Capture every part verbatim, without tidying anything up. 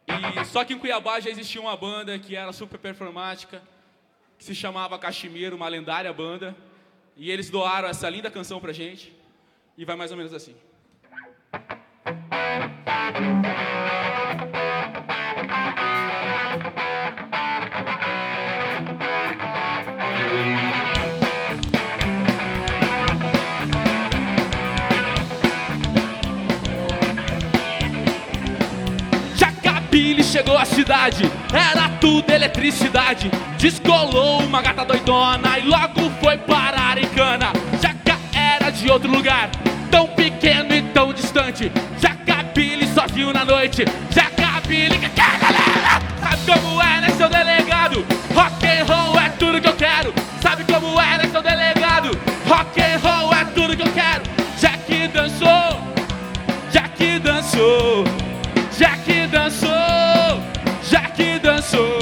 E só que em Cuiabá já existia uma banda que era super performática, que se chamava Cachimiro, uma lendária banda. E eles doaram essa linda canção pra gente. E vai mais ou menos assim. Billy chegou à cidade, era tudo eletricidade. Descolou uma gata doidona e logo foi parar em cana. Jaca era de outro lugar, tão pequeno e tão distante. Jaca Billy sozinho na noite. Jaca Billy, que quer galera? Sabe como é, né, seu delegado? Rock and roll é tudo que eu quero. Sabe como é, né, seu delegado? Rock and roll é tudo que eu quero. Jack dançou, Jack dançou, Jack dançou, Jack dançou.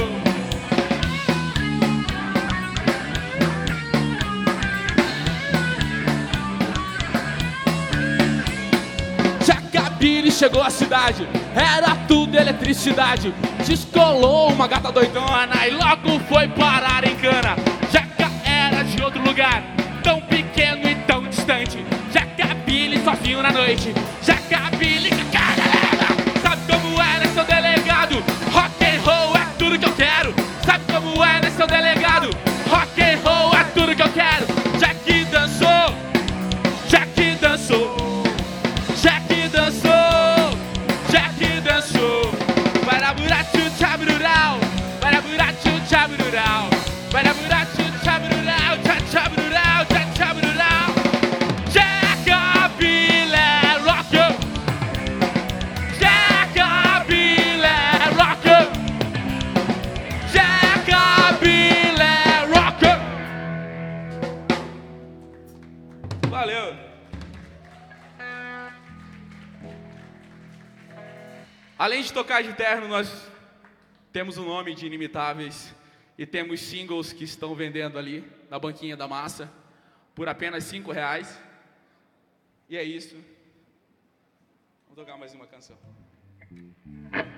Jack Billy chegou à cidade, era tudo eletricidade. Descolou uma gata doidona e logo foi parar em cana. Jack era de outro lugar, tão pequeno e tão distante. Jack Billy sozinho na noite. Jack Billy, que galera? Sabe como é, né, seu delegado? Rock and roll é tudo que eu quero. Sabe como é, né, seu delegado? Rock and roll é tudo que eu quero. Jack dançou, Jack dançou, Jack dançou, Jack dançou. Para burachu chaburural, para burachu chaburural, para burachu chaburural, chaburural, chaburural. Jack Billy rock you. Jack Billy rock you. Jack Billy rock you. Valeu. Além de tocar de terno, nós temos o nome de Inimitáveis e temos singles que estão vendendo ali na banquinha da massa por apenas cinco reais. E é isso. Vamos tocar mais uma canção.